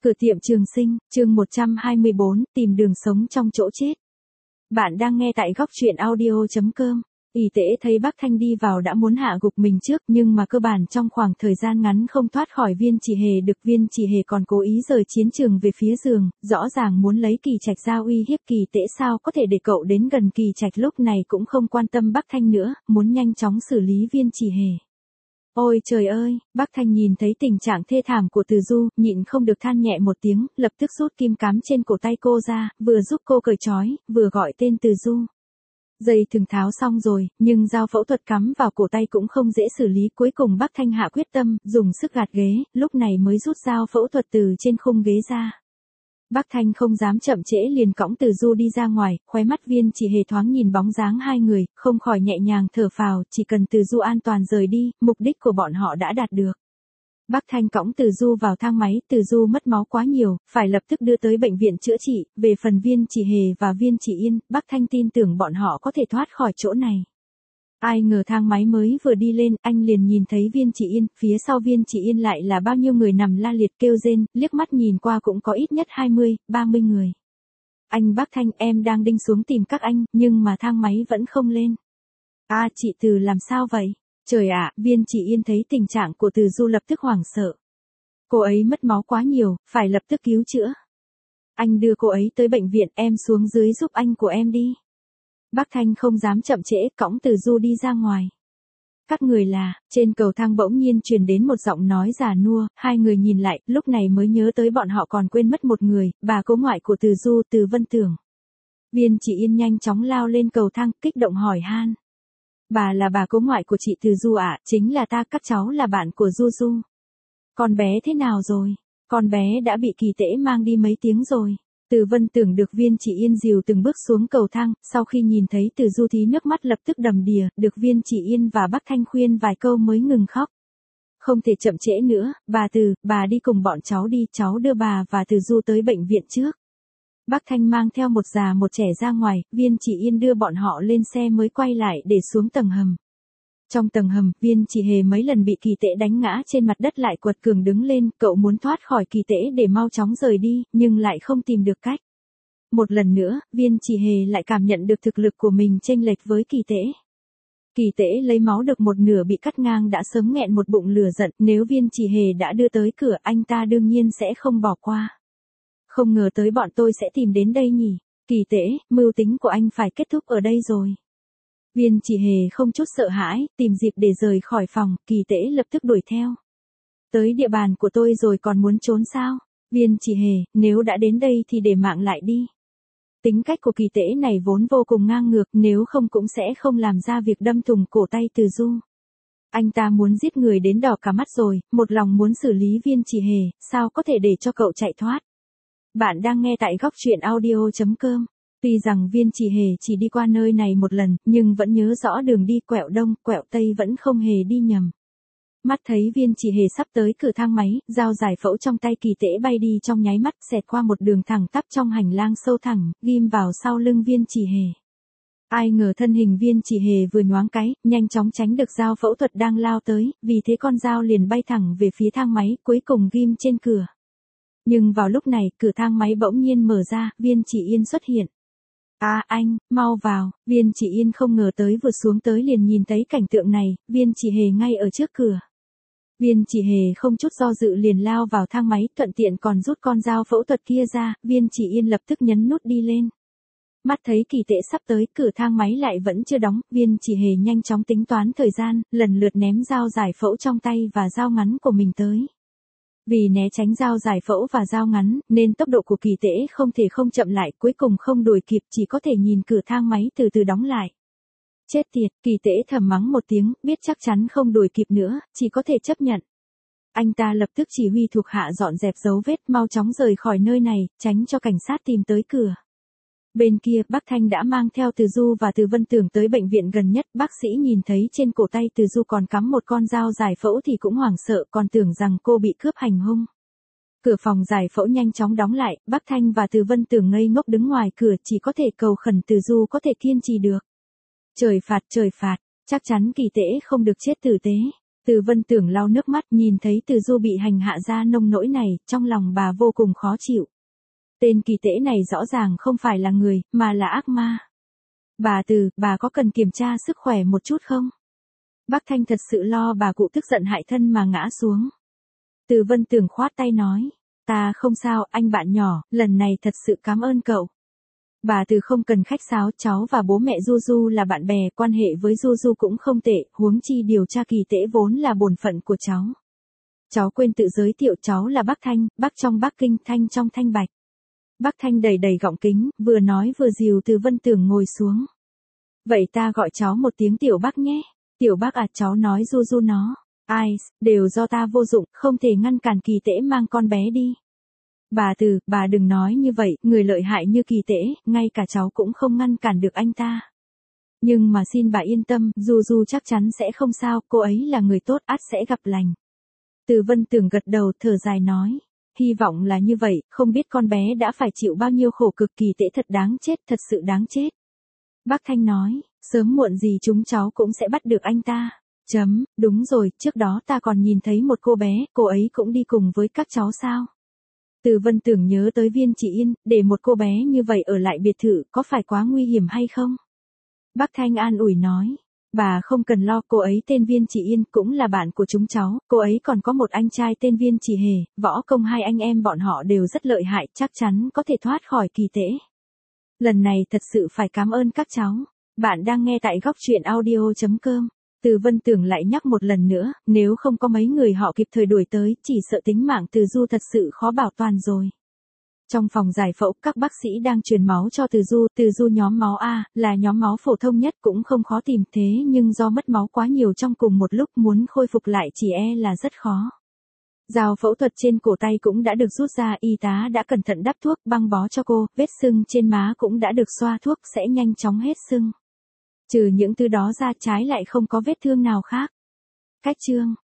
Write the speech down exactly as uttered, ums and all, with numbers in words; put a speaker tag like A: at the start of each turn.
A: Cửa tiệm Trường Sinh, chương một trăm hai mươi bốn, tìm đường sống trong chỗ chết. Bạn đang nghe tại góc truyện audio chấm com. Y tế thấy Bắc Thanh đi vào đã muốn hạ gục mình trước, nhưng mà cơ bản trong khoảng thời gian ngắn không thoát khỏi Viên Chỉ Hề được. Viên Chỉ Hề còn cố ý rời chiến trường về phía giường, rõ ràng muốn lấy Kỳ Trạch ra uy hiếp Kỳ Tế. Sao có thể để cậu đến gần Kỳ Trạch lúc này cũng không quan tâm Bắc Thanh nữa, muốn nhanh chóng xử lý Viên Chỉ Hề. Ôi trời ơi, Bắc Thanh nhìn thấy tình trạng thê thảm của Từ Du, nhịn không được than nhẹ một tiếng, lập tức rút kim cắm trên cổ tay cô ra, vừa giúp cô cởi trói, vừa gọi tên Từ Du. Dây thừng tháo xong rồi, nhưng dao phẫu thuật cắm vào cổ tay cũng không dễ xử lý, cuối cùng Bắc Thanh hạ quyết tâm, dùng sức gạt ghế, lúc này mới rút dao phẫu thuật từ trên khung ghế ra. Bắc Thanh không dám chậm trễ liền cõng Từ Du đi ra ngoài, khóe mắt Viên Chỉ Hề thoáng nhìn bóng dáng hai người, không khỏi nhẹ nhàng thở phào, chỉ cần Từ Du an toàn rời đi, mục đích của bọn họ đã đạt được. Bắc Thanh cõng Từ Du vào thang máy, Từ Du mất máu quá nhiều, phải lập tức đưa tới bệnh viện chữa trị, về phần Viên Chỉ Hề và Viên Chỉ Yên, Bắc Thanh tin tưởng bọn họ có thể thoát khỏi chỗ này. Ai ngờ thang máy mới vừa đi lên, anh liền nhìn thấy Viên Chỉ Yên, phía sau Viên Chỉ Yên lại là bao nhiêu người nằm la liệt kêu rên, liếc mắt nhìn qua cũng có ít nhất hai mươi, ba mươi người. Anh Bắc Thanh, em đang đinh xuống tìm các anh, nhưng mà thang máy vẫn không lên. À, chị Từ làm sao vậy? Trời ạ, Viên Chỉ Yên thấy tình trạng của Từ Du lập tức hoảng sợ. Cô ấy mất máu quá nhiều, phải lập tức cứu chữa. Anh đưa cô ấy tới bệnh viện, em xuống dưới giúp anh của em đi. Bắc Thanh không dám chậm trễ, cõng Từ Du đi ra ngoài. Các người là, trên cầu thang bỗng nhiên truyền đến một giọng nói già nua, hai người nhìn lại, lúc này mới nhớ tới bọn họ còn quên mất một người, bà cố ngoại của Từ Du, Từ Vân Tưởng. Viên Chỉ Yên nhanh chóng lao lên cầu thang, kích động hỏi han. Bà là bà cố ngoại của chị Từ Du ạ, à, chính là ta, các cháu là bạn của Du Du. Con bé thế nào rồi? Con bé đã bị Kỳ Tễ mang đi mấy tiếng rồi. Từ Vân Tưởng được Viên Chỉ Yên dìu từng bước xuống cầu thang, sau khi nhìn thấy Từ Du thì nước mắt lập tức đầm đìa, được Viên Chỉ Yên và Bắc Thanh khuyên vài câu mới ngừng khóc. Không thể chậm trễ nữa, bà Từ, bà đi cùng bọn cháu đi, cháu đưa bà và Từ Du tới bệnh viện trước. Bắc Thanh mang theo một già một trẻ ra ngoài, Viên Chỉ Yên đưa bọn họ lên xe mới quay lại để xuống tầng hầm. Trong tầng hầm, Viên Chỉ Hề mấy lần bị Kỳ Tễ đánh ngã trên mặt đất lại quật cường đứng lên, cậu muốn thoát khỏi Kỳ Tễ để mau chóng rời đi, nhưng lại không tìm được cách. Một lần nữa, Viên Chỉ Hề lại cảm nhận được thực lực của mình chênh lệch với Kỳ Tễ. Kỳ Tễ lấy máu được một nửa bị cắt ngang đã sớm nghẹn một bụng lửa giận, nếu Viên Chỉ Hề đã đưa tới cửa anh ta đương nhiên sẽ không bỏ qua. Không ngờ tới bọn tôi sẽ tìm đến đây nhỉ. Kỳ Tễ, mưu tính của anh phải kết thúc ở đây rồi. Viên Chỉ Hề không chút sợ hãi, tìm dịp để rời khỏi phòng, Kỳ Tễ lập tức đuổi theo. Tới địa bàn của tôi rồi còn muốn trốn sao? Viên Chỉ Hề, nếu đã đến đây thì để mạng lại đi. Tính cách của Kỳ Tễ này vốn vô cùng ngang ngược, nếu không cũng sẽ không làm ra việc đâm thủng cổ tay Từ Du. Anh ta muốn giết người đến đỏ cả mắt rồi, một lòng muốn xử lý Viên Chỉ Hề, sao có thể để cho cậu chạy thoát. Bạn đang nghe tại góc truyện audio chấm com. Tuy rằng Viên Chỉ Hề chỉ đi qua nơi này một lần, nhưng vẫn nhớ rõ đường đi, quẹo đông, quẹo tây vẫn không hề đi nhầm. Mắt thấy Viên Chỉ Hề sắp tới cửa thang máy, dao giải phẫu trong tay Kỳ Tễ bay đi trong nháy mắt, xẹt qua một đường thẳng tắp trong hành lang sâu thẳng, ghim vào sau lưng Viên Chỉ Hề. Ai ngờ thân hình Viên Chỉ Hề vừa nhoáng cái, nhanh chóng tránh được dao phẫu thuật đang lao tới, vì thế con dao liền bay thẳng về phía thang máy, cuối cùng ghim trên cửa. Nhưng vào lúc này, cửa thang máy bỗng nhiên mở ra, Viên Chỉ Yên xuất hiện. À anh, mau vào, Viên Chỉ Yên không ngờ tới vừa xuống tới liền nhìn thấy cảnh tượng này, Viên Chỉ Hề ngay ở trước cửa. Viên Chỉ Hề không chút do dự liền lao vào thang máy, thuận tiện còn rút con dao phẫu thuật kia ra, Viên Chỉ Yên lập tức nhấn nút đi lên. Mắt thấy Kỳ Tễ sắp tới, cửa thang máy lại vẫn chưa đóng, Viên Chỉ Hề nhanh chóng tính toán thời gian, lần lượt ném dao giải phẫu trong tay và dao ngắn của mình tới. Vì né tránh dao giải phẫu và dao ngắn, nên tốc độ của Kỳ Tễ không thể không chậm lại, cuối cùng không đuổi kịp, chỉ có thể nhìn cửa thang máy từ từ đóng lại. Chết tiệt, Kỳ Tễ thầm mắng một tiếng, biết chắc chắn không đuổi kịp nữa, chỉ có thể chấp nhận. Anh ta lập tức chỉ huy thuộc hạ dọn dẹp dấu vết, mau chóng rời khỏi nơi này, tránh cho cảnh sát tìm tới cửa. Bên kia, Bắc Thanh đã mang theo Từ Du và Từ Vân Tưởng tới bệnh viện gần nhất, bác sĩ nhìn thấy trên cổ tay Từ Du còn cắm một con dao giải phẫu thì cũng hoảng sợ, còn tưởng rằng cô bị cướp hành hung. Cửa phòng giải phẫu nhanh chóng đóng lại, Bắc Thanh và Từ Vân Tưởng ngây ngốc đứng ngoài cửa, chỉ có thể cầu khẩn Từ Du có thể kiên trì được. Trời phạt, trời phạt, chắc chắn Kỳ Tễ không được chết tử tế. Từ Vân Tưởng lau nước mắt nhìn thấy Từ Du bị hành hạ ra nông nỗi này, trong lòng bà vô cùng khó chịu. Tên kỳ tễ này rõ ràng không phải là người, mà là ác ma. Bà Từ, bà có cần kiểm tra sức khỏe một chút không? Bác Thanh thật sự lo bà cụ tức giận hại thân mà ngã xuống. Từ Vân Tưởng khoát tay nói, ta không sao, anh bạn nhỏ, lần này thật sự cảm ơn cậu. Bà Từ không cần khách sáo, cháu và bố mẹ Du Du là bạn bè, quan hệ với Du Du cũng không tệ, huống chi điều tra kỳ tễ vốn là bổn phận của cháu. Cháu quên tự giới thiệu, cháu là bác Thanh, bác trong Bắc Kinh, Thanh trong Thanh Bạch. Bác Thanh đầy đầy gọng kính, vừa nói vừa dìu Từ Vân Tưởng ngồi xuống. Vậy ta gọi cháu một tiếng tiểu bác nhé. Tiểu bác à, cháu nói Du Du nó. Ai, đều do ta vô dụng, không thể ngăn cản kỳ tễ mang con bé đi. Bà Từ, bà đừng nói như vậy, người lợi hại như kỳ tễ, ngay cả cháu cũng không ngăn cản được anh ta. Nhưng mà xin bà yên tâm, Du Du chắc chắn sẽ không sao, cô ấy là người tốt, ắt sẽ gặp lành. Từ Vân Tưởng gật đầu, thở dài nói. Hy vọng là như vậy, không biết con bé đã phải chịu bao nhiêu khổ cực, kỳ tễ thật đáng chết, thật sự đáng chết. Bác Thanh nói, sớm muộn gì chúng cháu cũng sẽ bắt được anh ta. Chấm, đúng rồi, trước đó ta còn nhìn thấy một cô bé, cô ấy cũng đi cùng với các cháu sao? Từ Vân Tưởng nhớ tới Viên Chỉ Yên, để một cô bé như vậy ở lại biệt thự, có phải quá nguy hiểm hay không? Bác Thanh an ủi nói, bà không cần lo, cô ấy tên Viên Chỉ Yên, cũng là bạn của chúng cháu, cô ấy còn có một anh trai tên Viên Chỉ Hề, võ công hai anh em bọn họ đều rất lợi hại, chắc chắn có thể thoát khỏi kỳ tễ. Lần này thật sự phải cảm ơn các cháu. Bạn đang nghe tại góc truyện audio.com. Từ Vân Tưởng lại nhắc một lần nữa, nếu không có mấy người họ kịp thời đuổi tới, chỉ sợ tính mạng Từ Du thật sự khó bảo toàn rồi. Trong phòng giải phẫu, các bác sĩ đang truyền máu cho Từ Du, Từ Du nhóm máu A, là nhóm máu phổ thông nhất, cũng không khó tìm, thế nhưng do mất máu quá nhiều trong cùng một lúc, muốn khôi phục lại chỉ e là rất khó. Dao phẫu thuật trên cổ tay cũng đã được rút ra, y tá đã cẩn thận đắp thuốc, băng bó cho cô, vết sưng trên má cũng đã được xoa thuốc, sẽ nhanh chóng hết sưng. Trừ những thứ đó ra, trái lại không có vết thương nào khác. Cách chương